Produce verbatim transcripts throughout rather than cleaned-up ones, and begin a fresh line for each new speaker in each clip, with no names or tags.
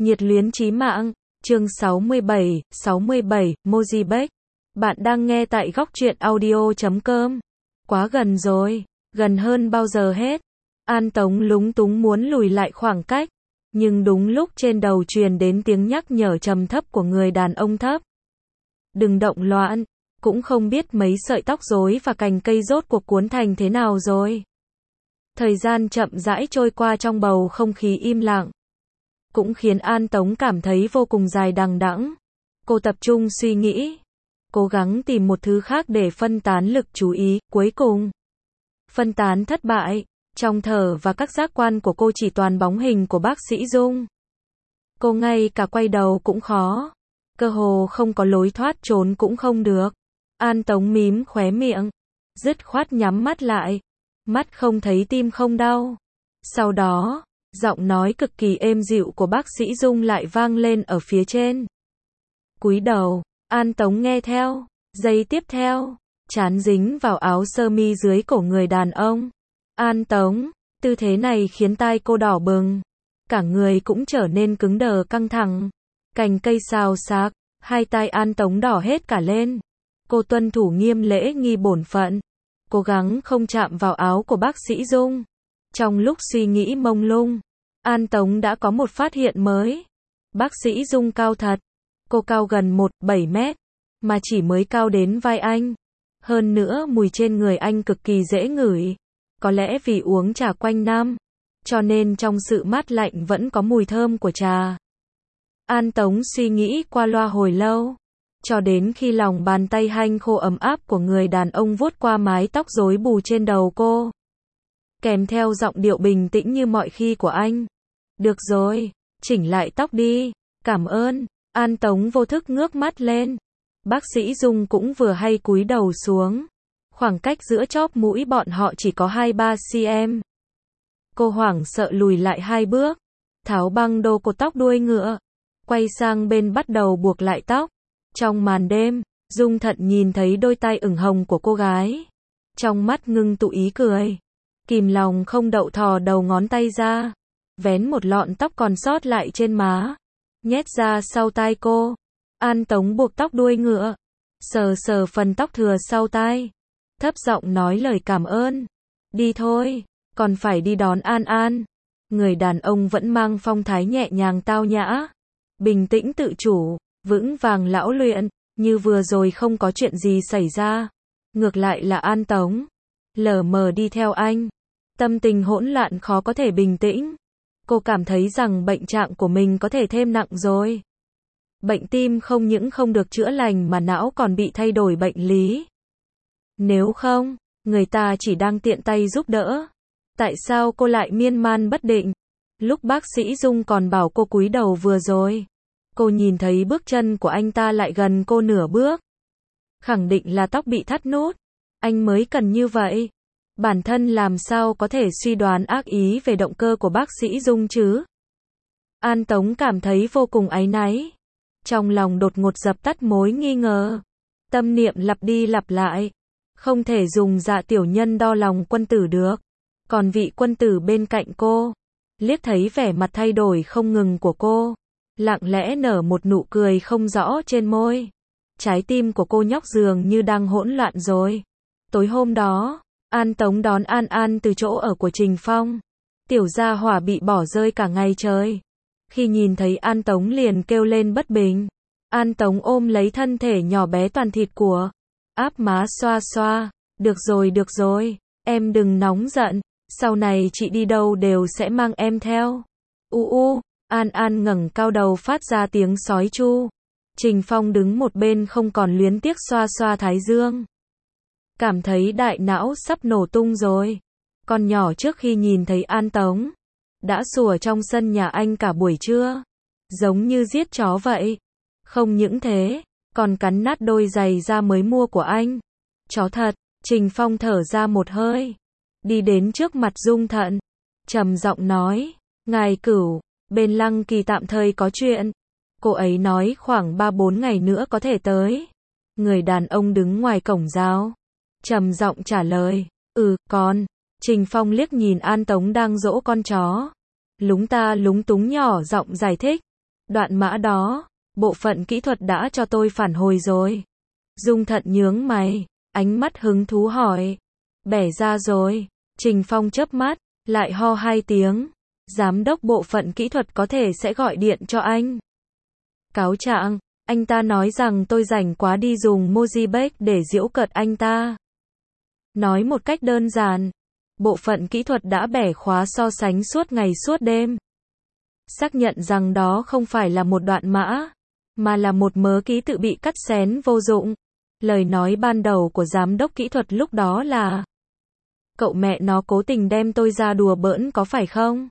Nhiệt luyến chí mạng, chương sáu mươi bảy, sáu mươi bảy, Mojibek. Bạn đang nghe tại góc truyện audio chấm com. Quá gần rồi, gần hơn bao giờ hết. An Tống lúng túng muốn lùi lại khoảng cách, nhưng đúng lúc trên đầu truyền đến tiếng nhắc nhở trầm thấp của người đàn ông thấp. Đừng động loạn, cũng không biết mấy sợi tóc rối và cành cây rốt cuộc cuốn thành thế nào rồi. Thời gian chậm rãi trôi qua trong bầu không khí im lặng, cũng khiến An Tống cảm thấy vô cùng dài đằng đẵng. Cô tập trung suy nghĩ, cố gắng tìm một thứ khác để phân tán lực chú ý, cuối cùng phân tán thất bại. Trong thở và các giác quan của cô chỉ toàn bóng hình của bác sĩ Dung. Cô ngay cả quay đầu cũng khó, cơ hồ không có lối thoát trốn cũng không được. An Tống mím khóe miệng, dứt khoát nhắm mắt lại. Mắt không thấy tim không đau. Sau đó, giọng nói cực kỳ êm dịu của bác sĩ Dung lại vang lên ở phía trên. Cúi đầu, An Tống nghe theo. Giây tiếp theo, trán dính vào áo sơ mi dưới cổ người đàn ông. An Tống, tư thế này khiến tai cô đỏ bừng, cả người cũng trở nên cứng đờ căng thẳng. Cành cây xào xạc, hai tai An Tống đỏ hết cả lên. Cô tuân thủ nghiêm lễ nghi bổn phận, cố gắng không chạm vào áo của bác sĩ Dung. Trong lúc suy nghĩ mông lung, An Tống đã có một phát hiện mới. Bác sĩ Dung cao thật. Cô cao gần một phẩy bảy mét, mà chỉ mới cao đến vai anh. Hơn nữa mùi trên người anh cực kỳ dễ ngửi. Có lẽ vì uống trà quanh năm, cho nên trong sự mát lạnh vẫn có mùi thơm của trà. An Tống suy nghĩ qua loa hồi lâu, cho đến khi lòng bàn tay hanh khô ấm áp của người đàn ông vuốt qua mái tóc rối bù trên đầu cô, kèm theo giọng điệu bình tĩnh như mọi khi của anh. Được rồi, chỉnh lại tóc đi, cảm ơn. An Tống vô thức ngước mắt lên. Bác sĩ Dung cũng vừa hay cúi đầu xuống. Khoảng cách giữa chóp mũi bọn họ chỉ có hai ba xăng-ti-mét. Cô hoảng sợ lùi lại hai bước, tháo băng đô cột tóc đuôi ngựa, quay sang bên bắt đầu buộc lại tóc. Trong màn đêm, Dung Thận nhìn thấy đôi tai ửng hồng của cô gái. Trong mắt ngưng tụ ý cười, kìm lòng không đậu thò đầu ngón tay ra, vén một lọn tóc còn sót lại trên má, nhét ra sau tai cô. An Tống buộc tóc đuôi ngựa, sờ sờ phần tóc thừa sau tai, thấp giọng nói lời cảm ơn. Đi thôi, còn phải đi đón An An. Người đàn ông vẫn mang phong thái nhẹ nhàng tao nhã, bình tĩnh tự chủ, vững vàng lão luyện, như vừa rồi không có chuyện gì xảy ra. Ngược lại là An Tống, lờ mờ đi theo anh, tâm tình hỗn loạn khó có thể bình tĩnh. Cô cảm thấy rằng bệnh trạng của mình có thể thêm nặng rồi. Bệnh tim không những không được chữa lành mà não còn bị thay đổi bệnh lý. Nếu không, người ta chỉ đang tiện tay giúp đỡ. Tại sao cô lại miên man bất định? Lúc bác sĩ Dung còn bảo cô cúi đầu vừa rồi, cô nhìn thấy bước chân của anh ta lại gần cô nửa bước. Khẳng định là tóc bị thắt nút. Anh mới cần như vậy. Bản thân làm sao có thể suy đoán ác ý về động cơ của bác sĩ Dung chứ? An Tống cảm thấy vô cùng áy náy. Trong lòng đột ngột dập tắt mối nghi ngờ. Tâm niệm lặp đi lặp lại. Không thể dùng dạ tiểu nhân đo lòng quân tử được. Còn vị quân tử bên cạnh cô, liếc thấy vẻ mặt thay đổi không ngừng của cô, lặng lẽ nở một nụ cười không rõ trên môi. Trái tim của cô nhóc dường như đang hỗn loạn rồi. Tối hôm đó, An Tống đón An An từ chỗ ở của Trình Phong. Tiểu gia hỏa bị bỏ rơi cả ngày trời. Khi nhìn thấy An Tống liền kêu lên bất bình. An Tống ôm lấy thân thể nhỏ bé toàn thịt của, áp má xoa xoa. Được rồi được rồi, em đừng nóng giận. Sau này chị đi đâu đều sẽ mang em theo. U u, An An ngẩng cao đầu phát ra tiếng sói chu. Trình Phong đứng một bên không còn luyến tiếc xoa xoa thái dương. Cảm thấy đại não sắp nổ tung rồi. Con nhỏ trước khi nhìn thấy An Tống, đã sủa trong sân nhà anh cả buổi trưa. Giống như giết chó vậy. Không những thế, còn cắn nát đôi giày da mới mua của anh. Chó thật. Trình Phong thở ra một hơi, đi đến trước mặt Dung Thận, trầm giọng nói, ngài Cửu, bên Lăng Kỳ tạm thời có chuyện. Cô ấy nói khoảng ba bốn ngày nữa có thể tới. Người đàn ông đứng ngoài cổng giáo, trầm giọng trả lời, ừ, con. Trình Phong liếc nhìn An Tống đang dỗ con chó, lúng ta lúng túng nhỏ giọng giải thích, Đoạn mã đó, bộ phận kỹ thuật đã cho tôi phản hồi rồi. Dung Thận nhướng mày, ánh mắt hứng thú hỏi. Bẻ ra rồi. Trình Phong chớp mắt, lại ho hai tiếng. Giám đốc bộ phận kỹ thuật có thể sẽ gọi điện cho anh. Cáo trạng, anh ta nói rằng tôi rảnh quá đi dùng Mozibase để giễu cợt anh ta. Nói một cách đơn giản, bộ phận kỹ thuật đã bẻ khóa so sánh suốt ngày suốt đêm. Xác nhận rằng đó không phải là một đoạn mã, mà là một mớ ký tự bị cắt xén vô dụng. Lời nói ban đầu của giám đốc kỹ thuật lúc đó là: cậu mẹ nó cố tình đem tôi ra đùa bỡn có phải không?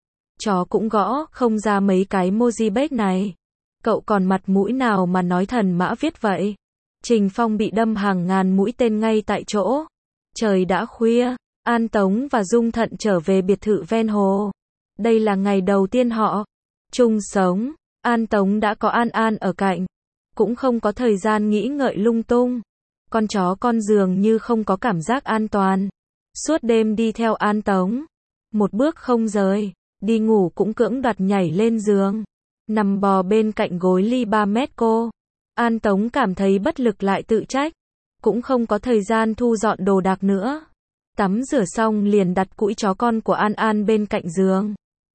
Chó cũng gõ không ra mấy cái Mozibase này. Cậu còn mặt mũi nào mà nói thần mã viết vậy? Trình Phong bị đâm hàng ngàn mũi tên ngay tại chỗ. Trời đã khuya, An Tống và Dung Thận trở về biệt thự ven hồ. Đây là ngày đầu tiên họ chung sống. An Tống đã có An An ở cạnh, cũng không có thời gian nghĩ ngợi lung tung. Con chó con dường như không có cảm giác an toàn. Suốt đêm đi theo An Tống, một bước không rời, đi ngủ cũng cưỡng đoạt nhảy lên giường, nằm bò bên cạnh gối ly ba mét cô. An Tống cảm thấy bất lực lại tự trách, cũng không có thời gian thu dọn đồ đạc nữa. Tắm rửa xong liền đặt cũi chó con của An An bên cạnh giường.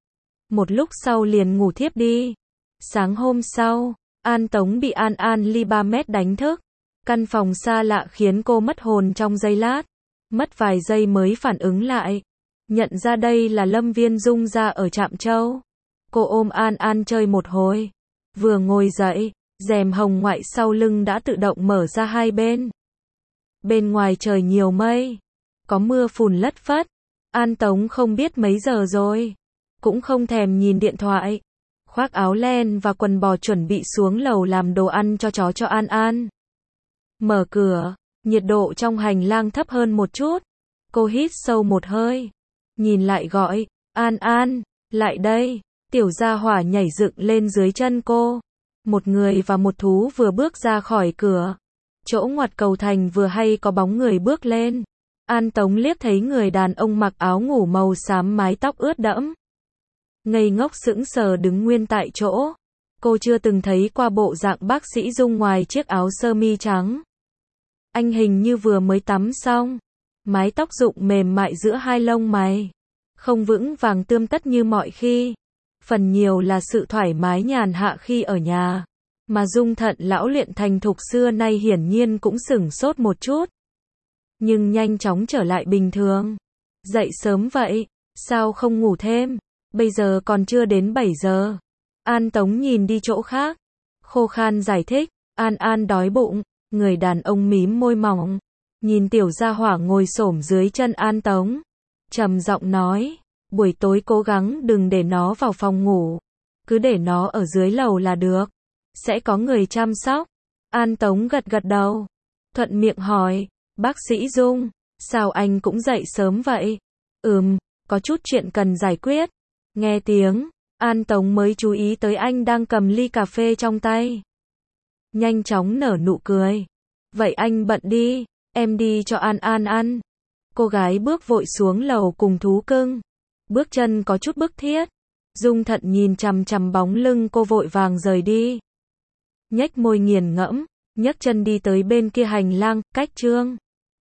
Một lúc sau liền ngủ thiếp đi. Sáng hôm sau, An Tống bị An An ly ba mét đánh thức. Căn phòng xa lạ khiến cô mất hồn trong giây lát. Mất vài giây mới phản ứng lại. Nhận ra đây là Lâm Viên Dung ra ở Trạm Châu. Cô ôm An An chơi một hồi. Vừa ngồi dậy, rèm hồng ngoại sau lưng đã tự động mở ra hai bên. Bên ngoài trời nhiều mây, có mưa phùn lất phất. An Tống không biết mấy giờ rồi, cũng không thèm nhìn điện thoại. Khoác áo len và quần bò chuẩn bị xuống lầu làm đồ ăn cho chó cho An An. Mở cửa, nhiệt độ trong hành lang thấp hơn một chút. Cô hít sâu một hơi, nhìn lại gọi, An An, lại đây. Tiểu gia hỏa nhảy dựng lên dưới chân cô. Một người và một thú vừa bước ra khỏi cửa. Chỗ ngoặt cầu thành vừa hay có bóng người bước lên. An Tống liếc thấy người đàn ông mặc áo ngủ màu xám mái tóc ướt đẫm. Ngây ngốc sững sờ đứng nguyên tại chỗ. Cô chưa từng thấy qua bộ dạng bác sĩ Dung ngoài chiếc áo sơ mi trắng. Anh hình như vừa mới tắm xong. Mái tóc rụng mềm mại giữa hai lông mày. Không vững vàng tươm tất như mọi khi. Phần nhiều là sự thoải mái nhàn hạ khi ở nhà. Mà Dung Thận lão luyện thành thục xưa nay hiển nhiên cũng sửng sốt một chút. Nhưng nhanh chóng trở lại bình thường. Dậy sớm vậy, sao không ngủ thêm? Bây giờ còn chưa đến bảy giờ. An Tống nhìn đi chỗ khác. Khô khan giải thích, An An đói bụng. Người đàn ông mím môi mỏng. Nhìn tiểu gia hỏa ngồi xổm dưới chân An Tống. Trầm giọng nói, buổi tối cố gắng đừng để nó vào phòng ngủ. Cứ để nó ở dưới lầu là được. Sẽ có người chăm sóc. An Tống gật gật đầu. Thuận miệng hỏi, bác sĩ Dung, sao anh cũng dậy sớm vậy? Ừm, có chút chuyện cần giải quyết. Nghe tiếng, An Tống mới chú ý tới anh đang cầm ly cà phê trong tay. Nhanh chóng nở nụ cười. Vậy anh bận đi, em đi cho An An ăn. Cô gái bước vội xuống lầu cùng thú cưng. Bước chân có chút bức thiết. Dung Thận nhìn chằm chằm bóng lưng cô vội vàng rời đi. Nhếch môi nghiền ngẫm, nhấc chân đi tới bên kia hành lang, cách Trương